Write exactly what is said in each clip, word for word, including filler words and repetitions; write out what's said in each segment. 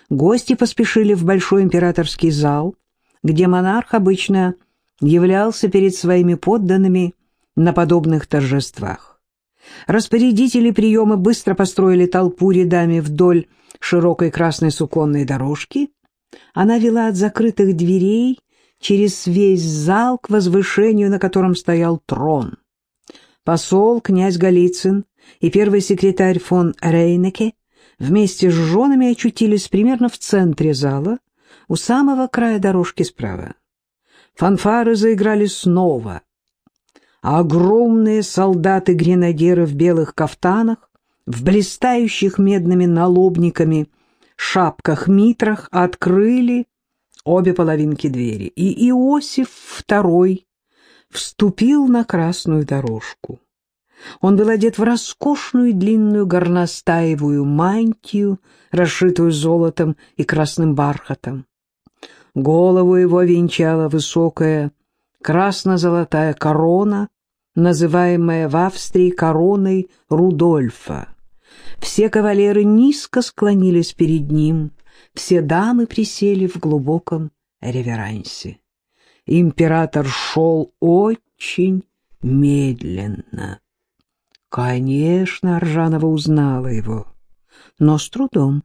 Гости поспешили в большой императорский зал, где монарх обычно являлся перед своими подданными на подобных торжествах. Распорядители приема быстро построили толпу рядами вдоль широкой красной суконной дорожки. Она вела от закрытых дверей через весь зал к возвышению, на котором стоял трон. Посол, князь Голицын и первый секретарь фон Рейнеке вместе с женами очутились примерно в центре зала, у самого края дорожки справа. Фанфары заиграли снова, а огромные солдаты-гренадеры в белых кафтанах, в блистающих медными налобниками, шапках-митрах открыли обе половинки двери, и Иосиф второй вступил на красную дорожку. Он был одет в роскошную длинную горностаевую мантию, расшитую золотом и красным бархатом. Голову его венчала высокая красно-золотая корона, называемая в Австрии короной Рудольфа. Все кавалеры низко склонились перед ним, все дамы присели в глубоком реверансе. Император шел очень медленно. Конечно, Аржанова узнала его, но с трудом.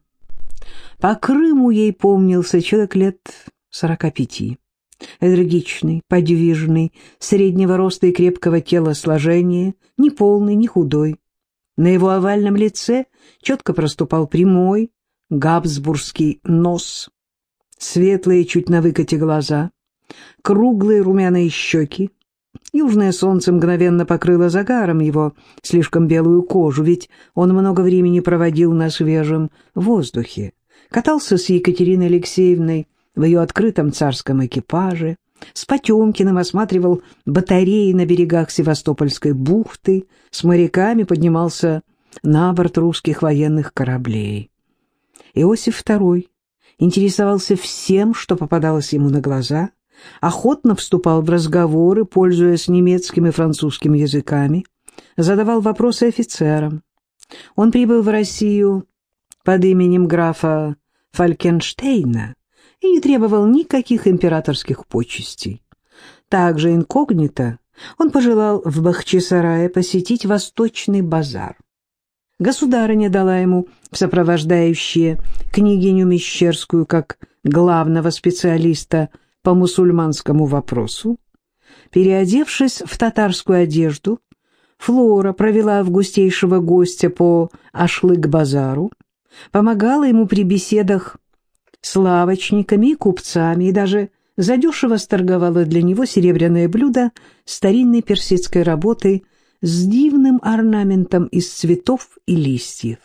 По Крыму ей помнился человек лет сорока пяти, энергичный, подвижный, среднего роста и крепкого телосложения, не полный, не худой. На его овальном лице четко проступал прямой габсбургский нос, светлые, чуть на выкате глаза, круглые румяные щеки. Южное солнце мгновенно покрыло загаром его слишком белую кожу, ведь он много времени проводил на свежем воздухе, катался с Екатериной Алексеевной в ее открытом царском экипаже, с Потемкиным осматривал батареи на берегах Севастопольской бухты, с моряками поднимался на борт русских военных кораблей. Иосиф второй интересовался всем, что попадалось ему на глаза, охотно вступал в разговоры, пользуясь немецким и французским языками, задавал вопросы офицерам. Он прибыл в Россию под именем графа Фалькенштейна и не требовал никаких императорских почестей. Также инкогнито он пожелал в Бахчисарае посетить Восточный базар. Государыня дала ему в сопровождающие княгиню Мещерскую как главного специалиста по мусульманскому вопросу. Переодевшись в татарскую одежду, Флора провела августейшего гостя по Ашлык-базару, помогала ему при беседах с лавочниками и купцами и даже задешево сторговала для него серебряное блюдо старинной персидской работы с дивным орнаментом из цветов и листьев.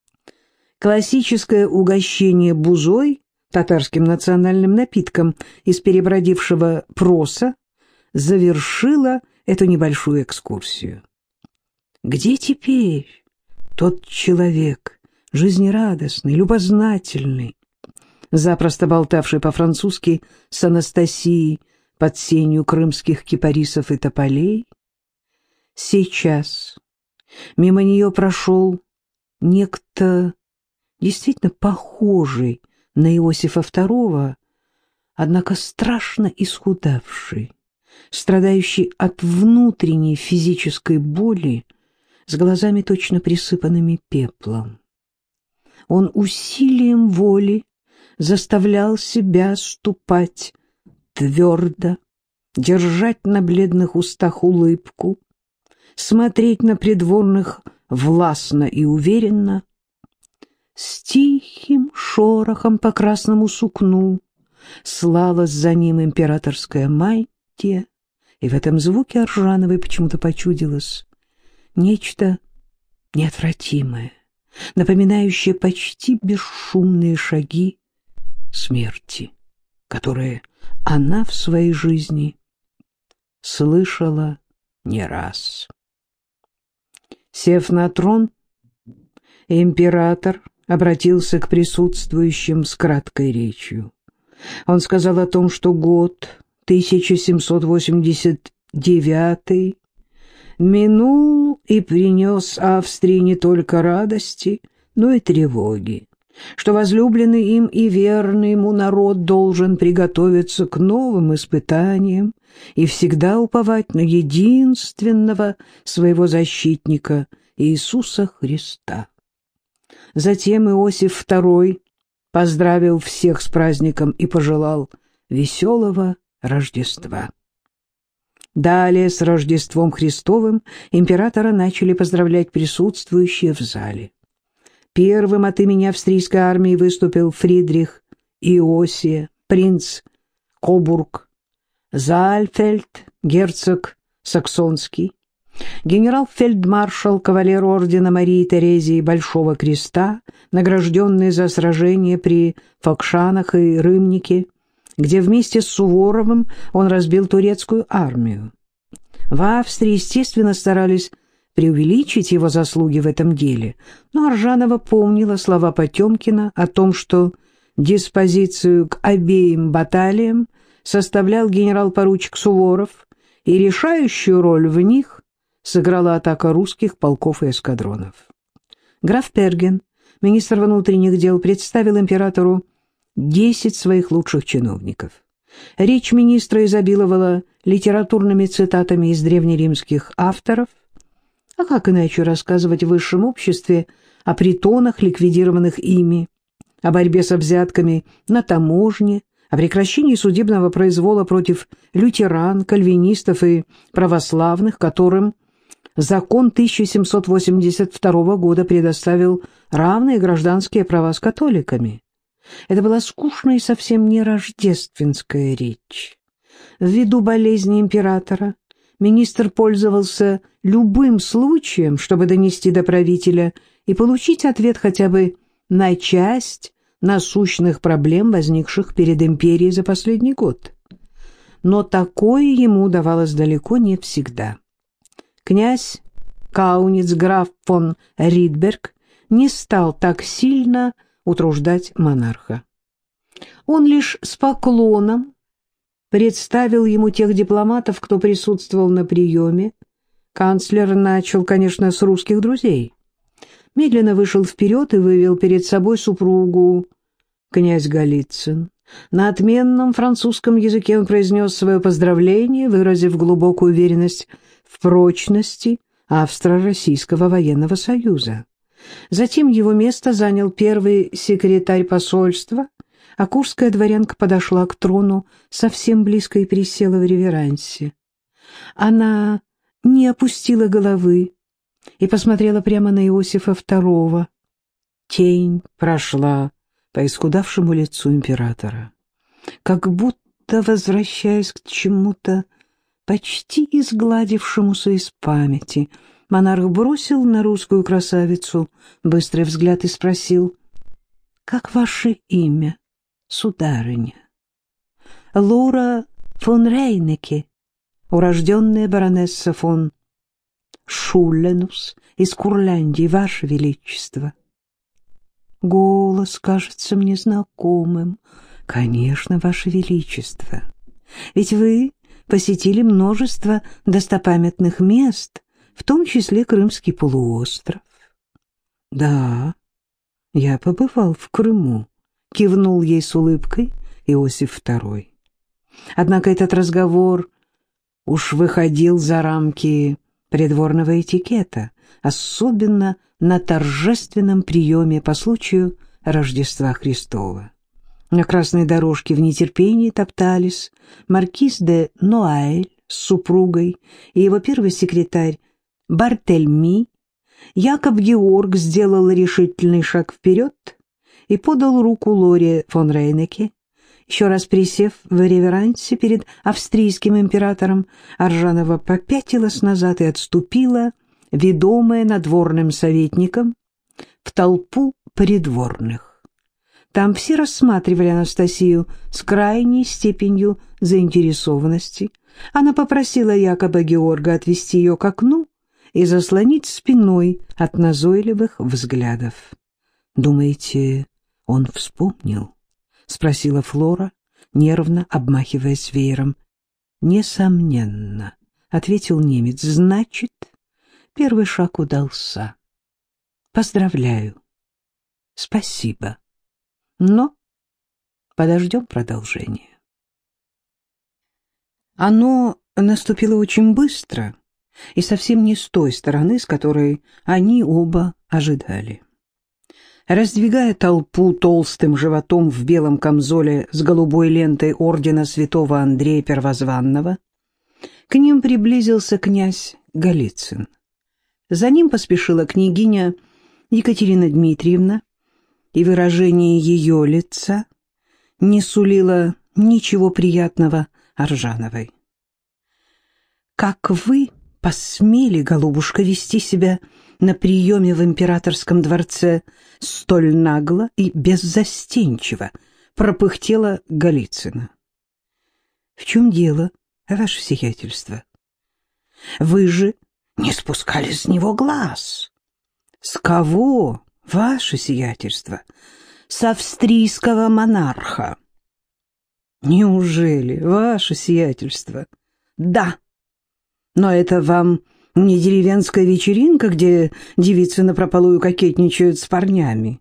Классическое угощение бузой, татарским национальным напитком из перебродившего проса, завершило эту небольшую экскурсию. Где теперь тот человек, жизнерадостный, любознательный, запросто болтавший по-французски с Анастасией под сенью крымских кипарисов и тополей? Сейчас мимо нее прошел некто действительно похожий на Иосифа второго, однако страшно исхудавший, страдающий от внутренней физической боли, с глазами точно присыпанными пеплом. Он усилием воли заставлял себя ступать твердо, держать на бледных устах улыбку, смотреть на придворных властно и уверенно. С тихим шорохом по красному сукну слалась за ним императорская мантия, и в этом звуке Аржановой почему-то почудилось нечто неотвратимое, напоминающее почти бесшумные шаги смерти, которые она в своей жизни слышала не раз. Сев на трон, император обратился к присутствующим с краткой речью. Он сказал о том, что год тысяча семьсот восемьдесят девятый минул и принес Австрии не только радости, но и тревоги. что возлюбленный им и верный ему народ должен приготовиться к новым испытаниям и всегда уповать на единственного своего защитника Иисуса Христа. Затем Иосиф второй поздравил всех с праздником и пожелал веселого Рождества. Далее с Рождеством Христовым императора начали поздравлять присутствующие в зале. Первым от имени австрийской армии выступил Фридрих Иосия, принц Кобург, Заальфельд, герцог Саксонский, генерал-фельдмаршал, кавалер ордена Марии Терезии Большого Креста, награжденный за сражение при Фокшанах и Рымнике, где вместе с Суворовым он разбил турецкую армию. В Австрии, естественно, старались преувеличить его заслуги в этом деле, но Аржанова помнила слова Потемкина о том, что диспозицию к обеим баталиям составлял генерал-поручик Суворов, и решающую роль в них сыграла атака русских полков и эскадронов. Граф Перген, министр внутренних дел, представил императору десять своих лучших чиновников. Речь министра изобиловала литературными цитатами из древнеримских авторов. А как иначе рассказывать в высшем обществе о притонах, ликвидированных ими, о борьбе с взятками на таможне, о прекращении судебного произвола против лютеран, кальвинистов и православных, которым закон тысяча семьсот восемьдесят второго года предоставил равные гражданские права с католиками. Это была скучная и совсем не рождественская речь. Ввиду болезни императора министр пользовался любым случаем, чтобы донести до правителя и получить ответ хотя бы на часть насущных проблем, возникших перед империей за последний год. Но такое ему удавалось далеко не всегда. Князь Кауниц граф фон Ридберг не стал так сильно утруждать монарха. Он лишь с поклоном представил ему тех дипломатов, кто присутствовал на приеме. Канцлер начал, конечно, с русских друзей. Медленно вышел вперед и вывел перед собой супругу. Князь Голицын. На отменном французском языке он произнес свое поздравление, выразив глубокую уверенность в прочности Австро-Российского военного союза. Затем его место занял первый секретарь посольства, а курская дворянка подошла к трону совсем близко и присела в реверансе. Она не опустила головы и посмотрела прямо на Иосифа второго. Тень прошла по исхудавшему лицу императора, как будто возвращаясь к чему-то почти изгладившемуся из памяти. Монарх бросил на русскую красавицу быстрый взгляд и спросил: «Как ваше имя, сударыня?» «Лора фон Рейнеке, урожденная баронесса фон Шулленус из Курляндии, ваше величество». «Голос кажется мне знакомым». «Конечно, ваше величество. Ведь вы посетили множество достопамятных мест, в том числе Крымский полуостров». «Да, я побывал в Крыму», — кивнул ей с улыбкой Иосиф второй. Однако этот разговор уж выходил за рамки придворного этикета, особенно на торжественном приеме по случаю Рождества Христова. На красной дорожке в нетерпении топтались маркиз де Ноаэль с супругой и его первый секретарь Бартельми. Якоб Георг сделал решительный шаг вперед и подал руку Лоре фон Рейнеке. Еще раз присев в реверансе перед австрийским императором, Аржанова попятилась назад и отступила, ведомая надворным советником, в толпу придворных. Там все рассматривали Анастасию с крайней степенью заинтересованности. Она попросила Якоба Георга отвести ее к окну и заслонить спиной от назойливых взглядов. «Думаете, он вспомнил?» — спросила Флора, нервно обмахиваясь веером. «Несомненно», — ответил немец. «Значит, первый шаг удался. Поздравляю». «Спасибо». Но подождем продолжения. Оно наступило очень быстро и совсем не с той стороны, с которой они оба ожидали. Раздвигая толпу толстым животом в белом камзоле с голубой лентой ордена святого Андрея Первозванного, к ним приблизился князь Голицын. За ним поспешила княгиня Екатерина Дмитриевна, и выражение ее лица не сулило ничего приятного Аржановой. «Как вы посмели, голубушка, вести себя на приеме в императорском дворце столь нагло и беззастенчиво?» — пропыхтела Голицына. «В чем дело, ваше сиятельство? Вы же не спускали с него глаз». «С кого, ваше сиятельство?» «С австрийского монарха». «Неужели, ваше сиятельство?» «Да, но это вам не деревенская вечеринка, где девицы напропалую кокетничают с парнями».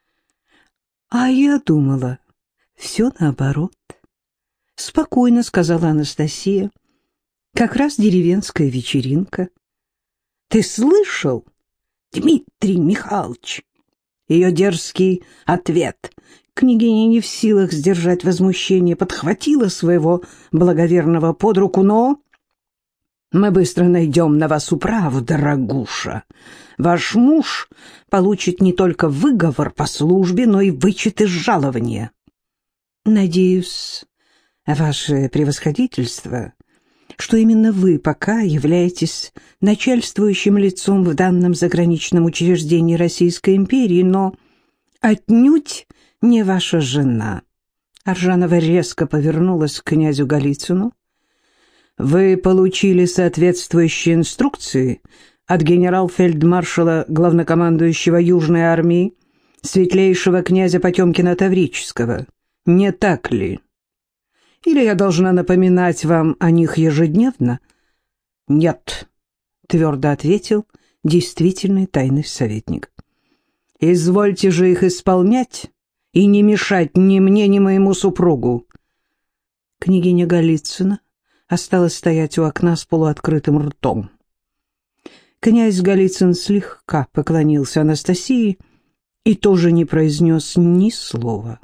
«А я думала, все наоборот», — спокойно сказала Анастасия. «Как раз деревенская вечеринка». «Ты слышал, Дмитрий Михайлович?» Ее дерзкий ответ. Княгиня не в силах сдержать возмущение, подхватила своего благоверного под руку, но... «Мы быстро найдем на вас управу, дорогуша. Ваш муж получит не только выговор по службе, но и вычет из жалования». «Надеюсь, ваше превосходительство, что именно вы пока являетесь начальствующим лицом в данном заграничном учреждении Российской империи, но отнюдь не ваша жена». Аржанова резко повернулась к князю Голицыну. «Вы получили соответствующие инструкции от генерал-фельдмаршала главнокомандующего Южной армии светлейшего князя Потемкина Таврического, не так ли? Или я должна напоминать вам о них ежедневно?» «Нет», — твердо ответил действительный тайный советник. «Извольте же их исполнять и не мешать ни мне, ни моему супругу». Княгиня Голицына осталась стоять у окна с полуоткрытым ртом. Князь Голицын слегка поклонился Анастасии и тоже не произнес ни слова.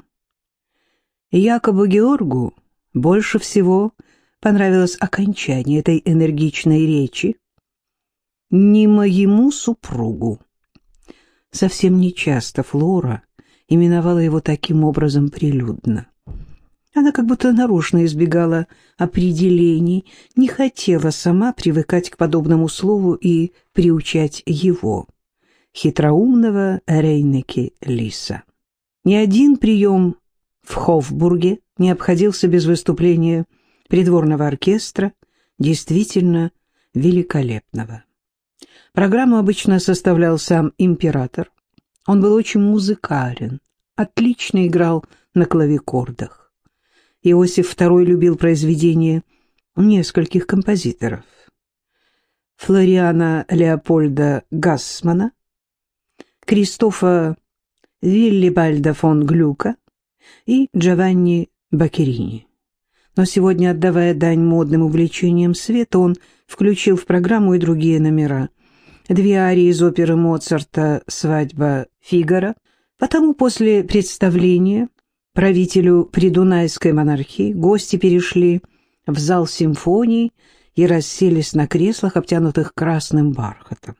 Якобы Георгу больше всего понравилось окончание этой энергичной речи. «Не моему супругу». Совсем нечасто Флора именовала его таким образом прилюдно. Она как будто нарочно избегала определений, не хотела сама привыкать к подобному слову и приучать его, хитроумного Рейнеки Лиса. Ни один прием в Хофбурге не обходился без выступления придворного оркестра, действительно великолепного. Программу обычно составлял сам император. Он был очень музыкален, отлично играл на клавикордах. Иосиф второй любил произведения нескольких композиторов: Флориана Леопольда Гассмана, Кристофа Виллибальда фон Глюка и Джованни Баккерини. Но сегодня, отдавая дань модным увлечениям света, он включил в программу и другие номера. Две арии из оперы Моцарта «Свадьба Фигаро». Потому после представления правителю придунайской монархии гости перешли в зал симфонии и расселись на креслах, обтянутых красным бархатом.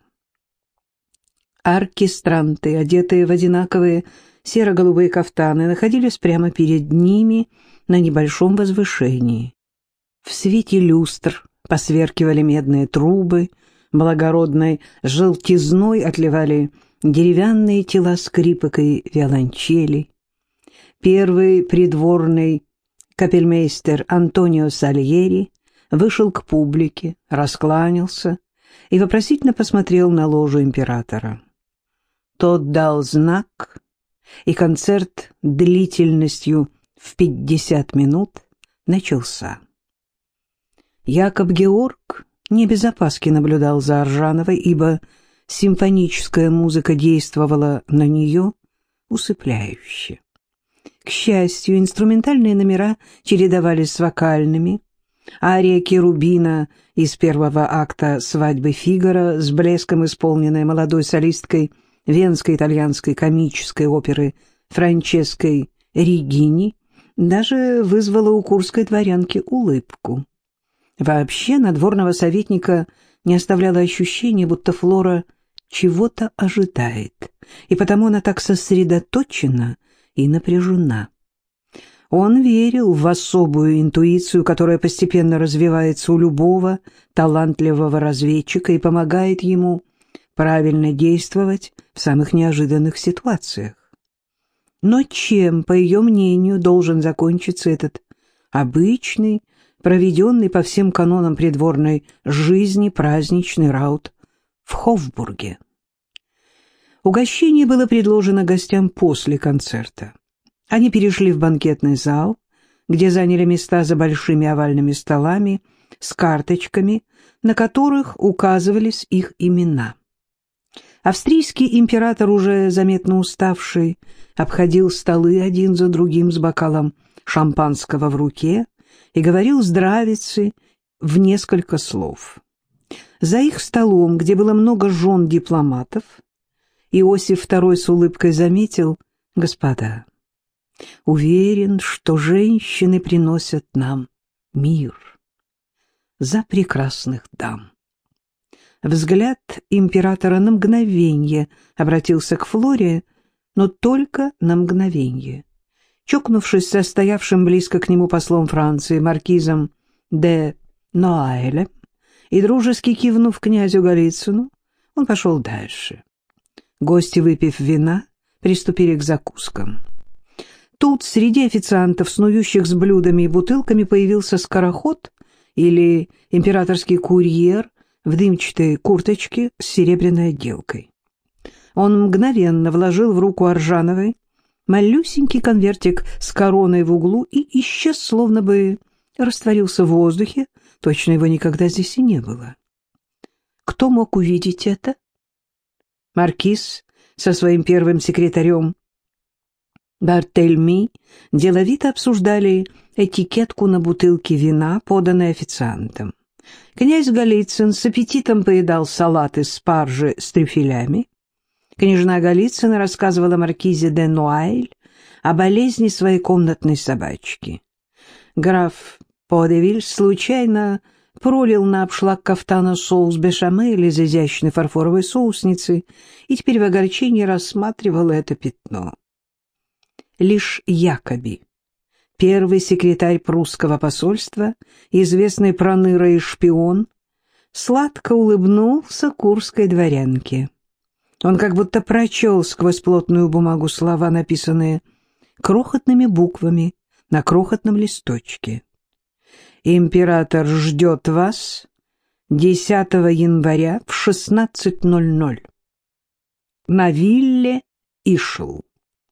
Оркестранты, одетые в одинаковые серо-голубые кафтаны, находились прямо перед ними на небольшом возвышении. В свете люстр посверкивали медные трубы, благородной желтизной отливали деревянные тела скрипок и виолончелей. Первый придворный капельмейстер Антонио Сальери вышел к публике, раскланялся и вопросительно посмотрел на ложу императора. Тот дал знак, и концерт длительностью в пятьдесят минут начался. Якоб Георг не без опаски наблюдал за Аржановой, ибо симфоническая музыка действовала на нее усыпляюще. К счастью, инструментальные номера чередовались с вокальными. Ария Керубина из первого акта «Свадьбы Фигаро», с блеском исполненная молодой солисткой Венской итальянской комической оперы Франческой Регини, даже вызвала у курской дворянки улыбку. Вообще надворного советника не оставляло ощущение, будто Флора чего-то ожидает, и потому она так сосредоточена и напряжена. Он верил в особую интуицию, которая постепенно развивается у любого талантливого разведчика и помогает ему правильно действовать в самых неожиданных ситуациях. Но чем, по ее мнению, должен закончиться этот обычный, проведенный по всем канонам придворной жизни праздничный раут в Хофбурге? Угощение было предложено гостям после концерта. Они перешли в банкетный зал, где заняли места за большими овальными столами с карточками, на которых указывались их имена. Австрийский император, уже заметно уставший, обходил столы один за другим с бокалом шампанского в руке и говорил здравицы в несколько слов. За их столом, где было много жен дипломатов, Иосиф второй с улыбкой заметил: «Господа, уверен, что женщины приносят нам мир. За прекрасных дам». Взгляд императора на мгновенье обратился к Флоре, но только на мгновенье. Чокнувшись со стоявшим близко к нему послом Франции, маркизом де Ноаэлем, и дружески кивнув князю Голицыну, он пошел дальше. Гости, выпив вина, приступили к закускам. Тут среди официантов, снующих с блюдами и бутылками, появился скороход или императорский курьер в дымчатой курточке с серебряной отделкой. Он мгновенно вложил в руку Аржановой малюсенький конвертик с короной в углу и исчез, словно бы растворился в воздухе, точно его никогда здесь и не было. Кто мог увидеть это? Маркиз со своим первым секретарем Бартельми деловито обсуждали этикетку на бутылке вина, поданной официантом. Князь Голицын с аппетитом поедал салат из спаржи с трюфелями. Княжна Голицына рассказывала маркизе де Нуайль о болезни своей комнатной собачки. Граф Подевиль случайно пролил на обшлаг кафтана соус бешамель из изящной фарфоровой соусницы и теперь в огорчении рассматривал это пятно. Лишь Якоби, первый секретарь прусского посольства, известный проныра и шпион, сладко улыбнулся курской дворянке. Он как будто прочел сквозь плотную бумагу слова, написанные крохотными буквами на крохотном листочке. «Император ждет вас десятого января в шестнадцать ноль ноль на вилле Ишл».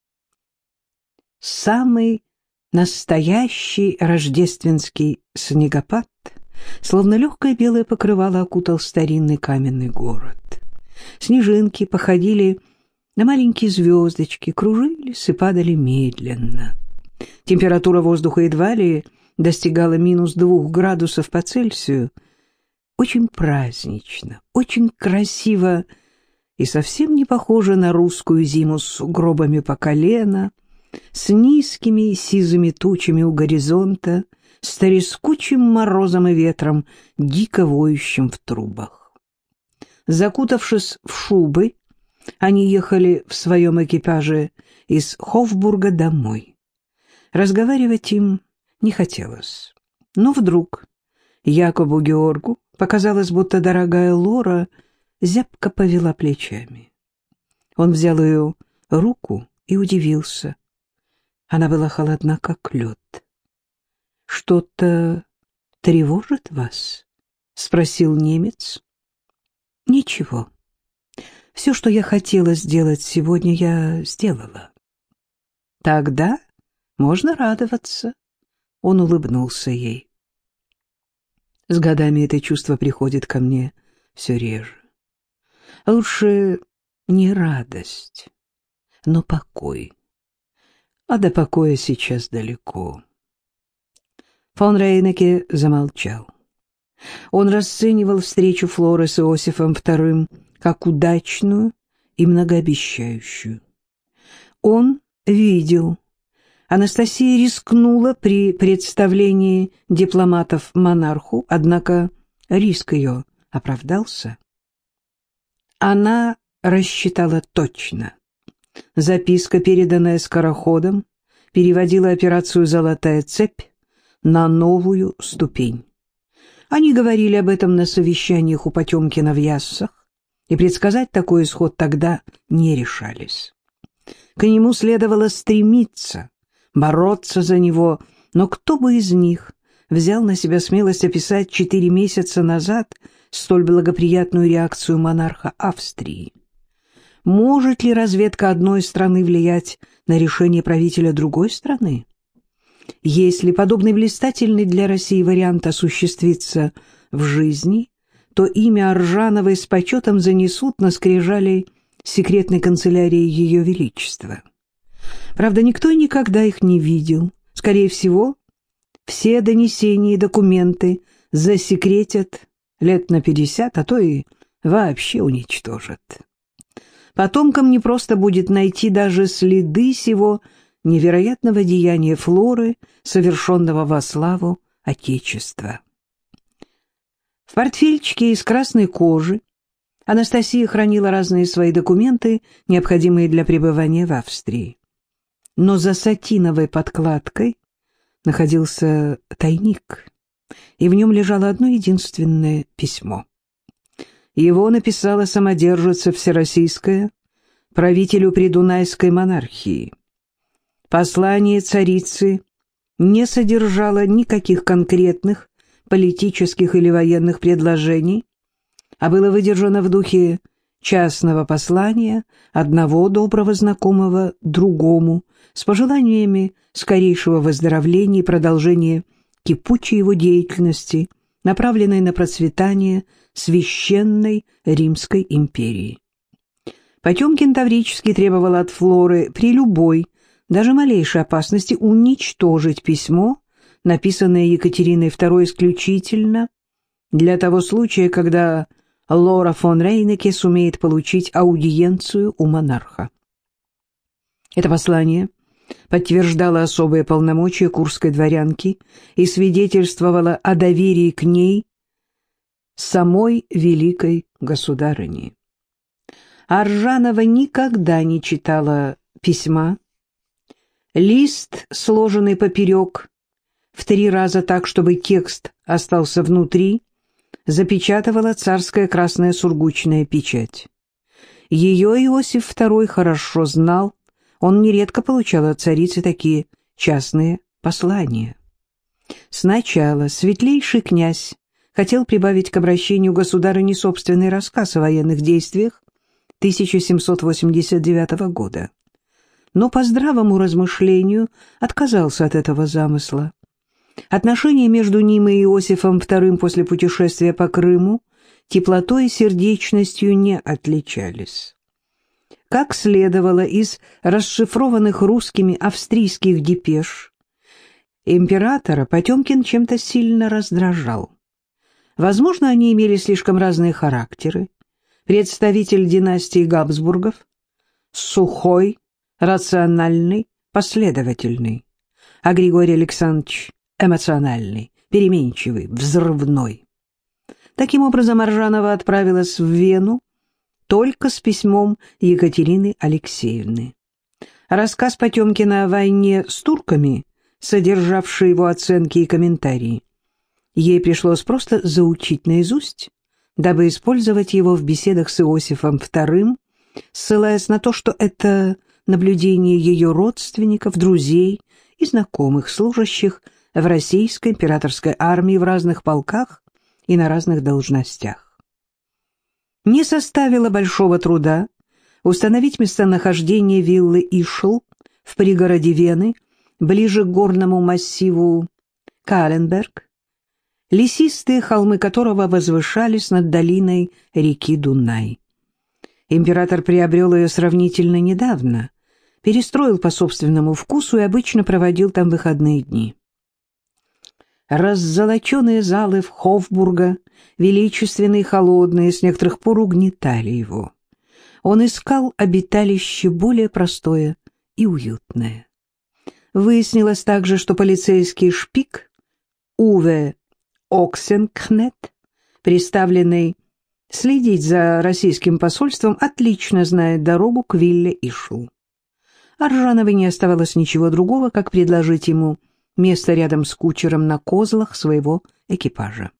Самый настоящий рождественский снегопад, словно легкое белое покрывало, окутал старинный каменный город. Снежинки походили на маленькие звездочки, кружились и падали медленно. Температура воздуха едва ли достигала минус двух градусов по Цельсию. Очень празднично, очень красиво и совсем не похоже на русскую зиму с сугробами по колено, с низкими сизыми тучами у горизонта, с трескучим морозом и ветром, дико воющим в трубах. Закутавшись в шубы, они ехали в своем экипаже из Хофбурга домой. Разговаривать им не хотелось. Но вдруг Якобу Георгу показалось, будто дорогая Лора зябко повела плечами. Он взял ее руку и удивился. Она была холодна, как лед. «Что-то тревожит вас?» — спросил немец. «Ничего. Все, что я хотела сделать сегодня, я сделала». «Тогда можно радоваться», — он улыбнулся ей. «С годами это чувство приходит ко мне все реже. Лучше не радость, но покой. а до покоя сейчас далеко. Фон Рейнеке замолчал. Он расценивал встречу Флоры с Иосифом вторым как удачную и многообещающую. Он видел, Анастасия рискнула при представлении дипломатов монарху, однако риск ее оправдался. Она рассчитала точно. Записка, переданная скороходом, переводила операцию «Золотая цепь» на новую ступень. Они говорили об этом на совещаниях у Потемкина в Яссах, и предсказать такой исход тогда не решались. К нему следовало стремиться, бороться за него, но кто бы из них взял на себя смелость описать четыре месяца назад столь благоприятную реакцию монарха Австрии? Может ли разведка одной страны влиять на решение правителя другой страны? Если подобный блистательный для России вариант осуществится в жизни, то имя Аржановой с почетом занесут на скрижали секретной канцелярии Ее Величества. Правда, никто и никогда их не видел. Скорее всего, все донесения и документы засекретят лет на пятьдесят, а то и вообще уничтожат. Потомкам не просто будет найти даже следы сего невероятного деяния Флоры, совершенного во славу Отечества. В портфельчике из красной кожи Анастасия хранила разные свои документы, необходимые для пребывания в Австрии. Но за сатиновой подкладкой находился тайник, и в нем лежало одно единственное письмо. Его написала самодержица Всероссийская правителю Придунайской монархии. Послание царицы не содержало никаких конкретных политических или военных предложений, а было выдержано в духе частного послания одного доброго знакомого другому с пожеланиями скорейшего выздоровления и продолжения кипучей его деятельности, направленной на процветание священной Римской империи. Потемкин Таврический требовал от Флоры при любой, даже малейшей опасности уничтожить письмо, написанное Екатериной второй исключительно для того случая, когда Лора фон Рейнеке сумеет получить аудиенцию у монарха. Это послание подтверждало особые полномочия курской дворянки и свидетельствовало о доверии к ней самой великой государыни. Аржанова никогда не читала письма. Лист, сложенный поперек, в три раза так, чтобы текст остался внутри, запечатывала царская красная сургучная печать. Ее Иосиф второй хорошо знал, он нередко получал от царицы такие частные послания. Сначала светлейший князь хотел прибавить к обращению государыни собственный рассказ о военных действиях тысяча семьсот восемьдесят девятого года, но по здравому размышлению отказался от этого замысла. Отношения между ним и Иосифом вторым после путешествия по Крыму теплотой и сердечностью не отличались. Как следовало из расшифрованных русскими австрийских депеш, императора Потемкин чем-то сильно раздражал. Возможно, они имели слишком разные характеры. Представитель династии Габсбургов — сухой, рациональный, последовательный, а Григорий Александрович — эмоциональный, переменчивый, взрывной. Таким образом, Аржанова отправилась в Вену только с письмом Екатерины Алексеевны. Рассказ Потемкина о войне с турками, содержавший его оценки и комментарии, ей пришлось просто заучить наизусть, дабы использовать его в беседах с Иосифом вторым, ссылаясь на то, что это наблюдение ее родственников, друзей и знакомых, служащих в российской императорской армии в разных полках и на разных должностях. Не составило большого труда установить местонахождение виллы Ишл в пригороде Вены, ближе к горному массиву Каленберг, лесистые холмы которого возвышались над долиной реки Дунай. Император приобрел ее сравнительно недавно, перестроил по собственному вкусу и обычно проводил там выходные дни. Раззолоченные залы в Хофбурга, величественные и холодные, с некоторых пор угнетали его. Он искал обиталище более простое и уютное. Выяснилось также, что полицейский шпик Уве Оксенкнет, приставленный следить за российским посольством, отлично знает дорогу к вилле Ишлу. Аржановой не оставалось ничего другого, как предложить ему место рядом с кучером на козлах своего экипажа.